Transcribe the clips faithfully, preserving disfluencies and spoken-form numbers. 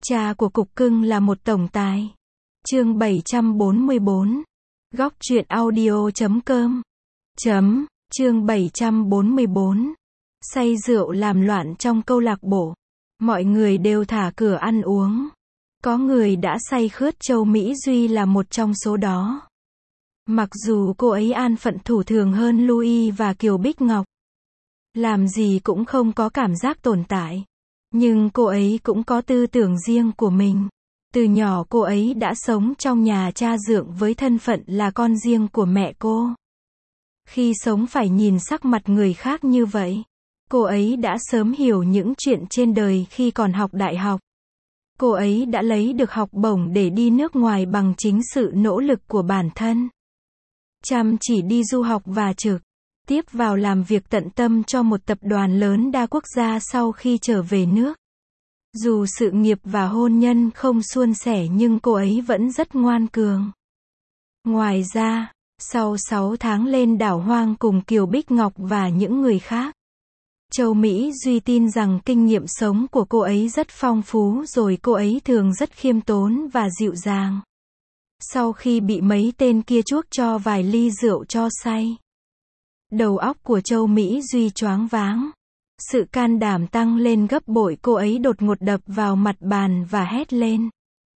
Cha của cục cưng là một tổng tài. Chương bảy trăm bốn mươi bốn. Góc truyện audio chấm com. Chấm, chương bảy trăm bốn mươi bốn. Say rượu làm loạn trong câu lạc bộ. Mọi người đều thả cửa ăn uống. Có người đã say khướt, Châu Mỹ Duy là một trong số đó. Mặc dù cô ấy an phận thủ thường hơn Louis và Kiều Bích Ngọc, làm gì cũng không có cảm giác tồn tại, nhưng cô ấy cũng có tư tưởng riêng của mình. Từ nhỏ cô ấy đã sống trong nhà cha dượng với thân phận là con riêng của mẹ cô. Khi sống phải nhìn sắc mặt người khác như vậy, cô ấy đã sớm hiểu những chuyện trên đời khi còn học đại học. Cô ấy đã lấy được học bổng để đi nước ngoài bằng chính sự nỗ lực của bản thân. Chăm chỉ đi du học và trực tiếp vào làm việc tận tâm cho một tập đoàn lớn đa quốc gia sau khi trở về nước. Dù sự nghiệp và hôn nhân không suôn sẻ nhưng cô ấy vẫn rất ngoan cường. Ngoài ra, sau sáu tháng lên đảo hoang cùng Kiều Bích Ngọc và những người khác, Châu Mỹ Duy tin rằng kinh nghiệm sống của cô ấy rất phong phú, rồi cô ấy thường rất khiêm tốn và dịu dàng. Sau khi bị mấy tên kia chuốc cho vài ly rượu cho say, đầu óc của Châu Mỹ Duy choáng váng. Sự can đảm tăng lên gấp bội, cô ấy đột ngột đập vào mặt bàn và hét lên: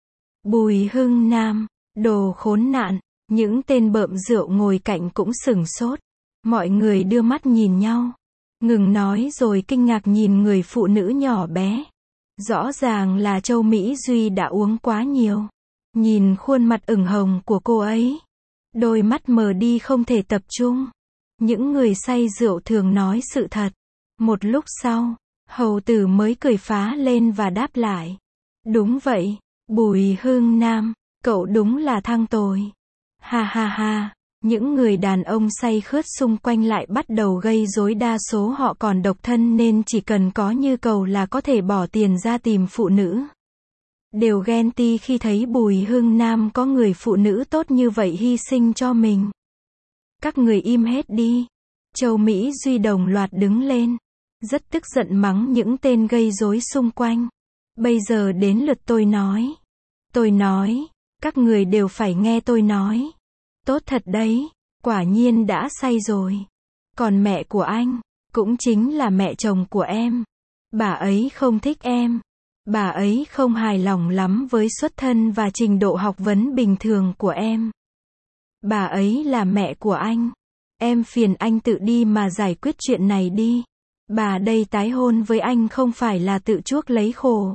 Bùi Hưng Nam, đồ khốn nạn! Những tên bợm rượu ngồi cạnh cũng sửng sốt. Mọi người đưa mắt nhìn nhau, ngừng nói rồi kinh ngạc nhìn người phụ nữ nhỏ bé. Rõ ràng là Châu Mỹ Duy đã uống quá nhiều. Nhìn khuôn mặt ửng hồng của cô ấy, đôi mắt mờ đi không thể tập trung. Những người say rượu thường nói sự thật. Một lúc sau, hầu tử mới cười phá lên và đáp lại: Đúng vậy, Bùi Hưng Nam, cậu đúng là thằng tồi. Ha ha ha. Những người đàn ông say khướt xung quanh lại bắt đầu gây rối, đa số họ còn độc thân nên chỉ cần có nhu cầu là có thể bỏ tiền ra tìm phụ nữ. Đều ghen tị khi thấy Bùi Hưng Nam có người phụ nữ tốt như vậy hy sinh cho mình. Các người im hết đi. Châu Mỹ Duy đồng loạt đứng lên, rất tức giận mắng những tên gây rối xung quanh. Bây giờ đến lượt tôi nói. Tôi nói, các người đều phải nghe tôi nói. Tốt thật đấy, quả nhiên đã say rồi. Còn mẹ của anh, cũng chính là mẹ chồng của em, bà ấy không thích em. Bà ấy không hài lòng lắm với xuất thân và trình độ học vấn bình thường của em. Bà ấy là mẹ của anh. Em phiền anh tự đi mà giải quyết chuyện này đi. Bà đây tái hôn với anh không phải là tự chuốc lấy khổ.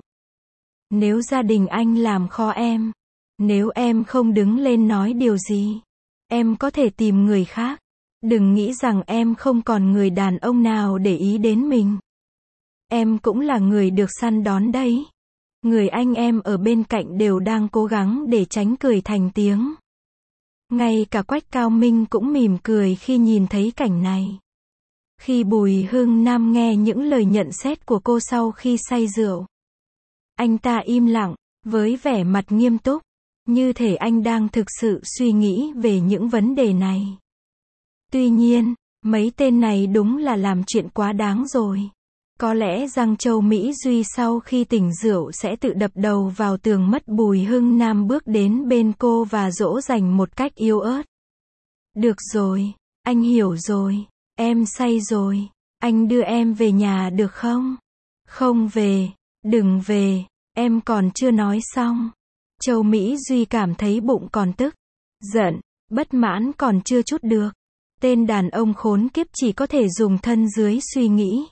Nếu gia đình anh làm khó em, nếu em không đứng lên nói điều gì, em có thể tìm người khác. Đừng nghĩ rằng em không còn người đàn ông nào để ý đến mình. Em cũng là người được săn đón đấy. Người anh em ở bên cạnh đều đang cố gắng để tránh cười thành tiếng. Ngay cả Quách Cao Minh cũng mỉm cười khi nhìn thấy cảnh này. Khi Bùi Hưng Nam nghe những lời nhận xét của cô sau khi say rượu, anh ta im lặng, với vẻ mặt nghiêm túc, như thể anh đang thực sự suy nghĩ về những vấn đề này. Tuy nhiên, mấy tên này đúng là làm chuyện quá đáng rồi. Có lẽ rằng Châu Mỹ Duy sau khi tỉnh rượu sẽ tự đập đầu vào tường mất. Bùi Hưng Nam bước đến bên cô và dỗ dành một cách yếu ớt. Được rồi, anh hiểu rồi, em say rồi, anh đưa em về nhà được không? Không về, đừng về, em còn chưa nói xong. Châu Mỹ Duy cảm thấy bụng còn tức, giận, bất mãn còn chưa trút được. Tên đàn ông khốn kiếp chỉ có thể dùng thân dưới suy nghĩ.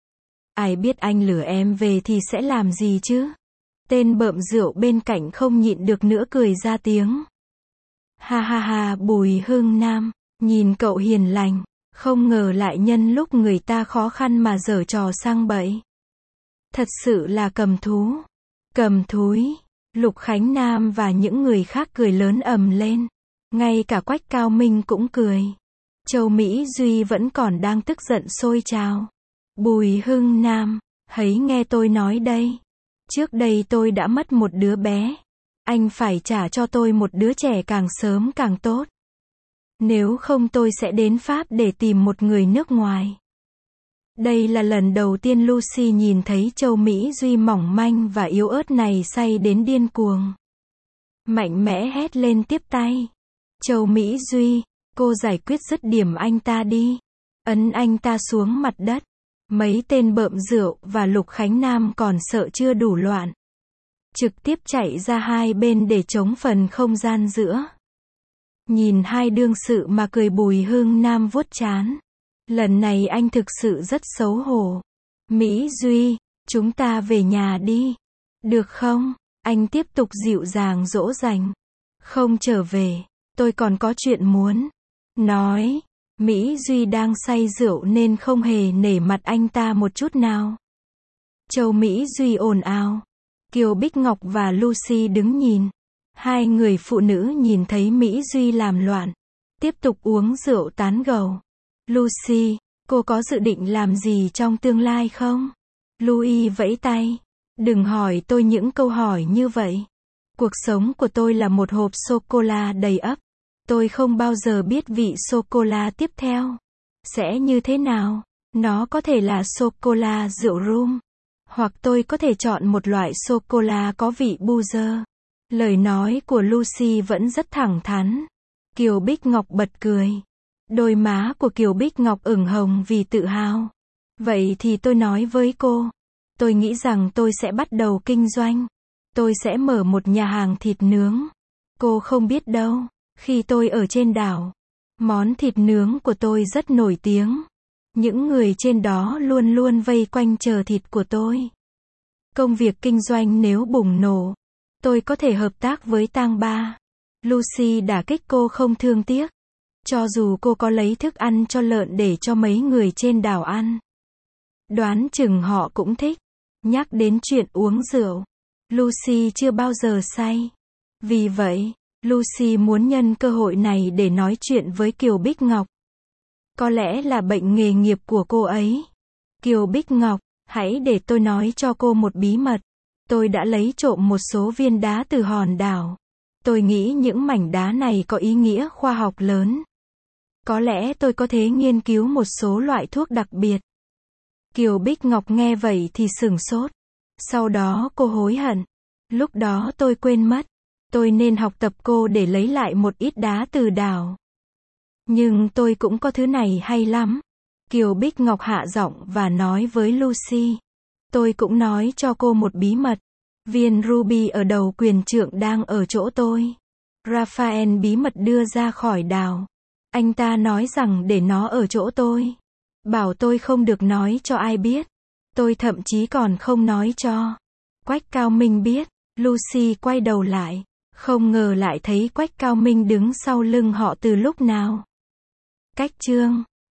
Ai biết anh lừa em về thì sẽ làm gì chứ? Tên bợm rượu bên cạnh không nhịn được nữa cười ra tiếng. Ha ha ha. Bùi Hưng Nam, nhìn cậu hiền lành, không ngờ lại nhân lúc người ta khó khăn mà giở trò sang bậy. Thật sự là cầm thú. Cầm thúi. Lục Khánh Nam và những người khác cười lớn ầm lên. Ngay cả Quách Cao Minh cũng cười. Châu Mỹ Duy vẫn còn đang tức giận sôi trào. Bùi Hưng Nam, hãy nghe tôi nói đây. Trước đây tôi đã mất một đứa bé. Anh phải trả cho tôi một đứa trẻ càng sớm càng tốt. Nếu không tôi sẽ đến Pháp để tìm một người nước ngoài. Đây là lần đầu tiên Lucy nhìn thấy Châu Mỹ Duy mỏng manh và yếu ớt này say đến điên cuồng. Mạnh mẽ hét lên tiếp tay. Châu Mỹ Duy, cô giải quyết dứt điểm anh ta đi. Ấn anh ta xuống mặt đất. Mấy tên bợm rượu và Lục Khánh Nam còn sợ chưa đủ loạn. Trực tiếp chạy ra hai bên để chống phần không gian giữa. Nhìn hai đương sự mà cười Bùi Hưng Nam vuốt trán. Lần này anh thực sự rất xấu hổ. Mỹ Duy, chúng ta về nhà đi. Được không? Anh tiếp tục dịu dàng dỗ dành. Không trở về, tôi còn có chuyện muốn nói. Mỹ Duy đang say rượu nên không hề nể mặt anh ta một chút nào. Châu Mỹ Duy ồn ào. Kiều Bích Ngọc và Lucy đứng nhìn. Hai người phụ nữ nhìn thấy Mỹ Duy làm loạn. Tiếp tục uống rượu tán gẫu. Lucy, cô có dự định làm gì trong tương lai không? Louis vẫy tay. Đừng hỏi tôi những câu hỏi như vậy. Cuộc sống của tôi là một hộp sô-cô-la đầy ắp. Tôi không bao giờ biết vị sô-cô-la tiếp theo sẽ như thế nào. Nó có thể là sô-cô-la rượu rum. Hoặc tôi có thể chọn một loại sô-cô-la có vị boozer. Lời nói của Lucy vẫn rất thẳng thắn. Kiều Bích Ngọc bật cười. Đôi má của Kiều Bích Ngọc ửng hồng vì tự hào. Vậy thì tôi nói với cô. Tôi nghĩ rằng tôi sẽ bắt đầu kinh doanh. Tôi sẽ mở một nhà hàng thịt nướng. Cô không biết đâu. Khi tôi ở trên đảo, món thịt nướng của tôi rất nổi tiếng. Những người trên đó luôn luôn vây quanh chờ thịt của tôi. Công việc kinh doanh nếu bùng nổ, tôi có thể hợp tác với Tang Ba. Lucy đả kích cô không thương tiếc. Cho dù cô có lấy thức ăn cho lợn để cho mấy người trên đảo ăn. Đoán chừng họ cũng thích. Nhắc đến chuyện uống rượu, Lucy chưa bao giờ say. Vì vậy, Lucy muốn nhân cơ hội này để nói chuyện với Kiều Bích Ngọc. Có lẽ là bệnh nghề nghiệp của cô ấy. Kiều Bích Ngọc, hãy để tôi nói cho cô một bí mật. Tôi đã lấy trộm một số viên đá từ hòn đảo. Tôi nghĩ những mảnh đá này có ý nghĩa khoa học lớn. Có lẽ tôi có thể nghiên cứu một số loại thuốc đặc biệt. Kiều Bích Ngọc nghe vậy thì sửng sốt. Sau đó cô hối hận. Lúc đó tôi quên mất. Tôi nên học tập cô để lấy lại một ít đá từ đảo. Nhưng tôi cũng có thứ này hay lắm. Kiều Bích Ngọc hạ giọng và nói với Lucy. Tôi cũng nói cho cô một bí mật. Viên ruby ở đầu quyền trượng đang ở chỗ tôi. Raphael bí mật đưa ra khỏi đảo. Anh ta nói rằng để nó ở chỗ tôi. Bảo tôi không được nói cho ai biết. Tôi thậm chí còn không nói cho Quách Cao Minh biết. Lucy quay đầu lại. Không ngờ lại thấy Quách Cao Minh đứng sau lưng họ từ lúc nào. Cách chương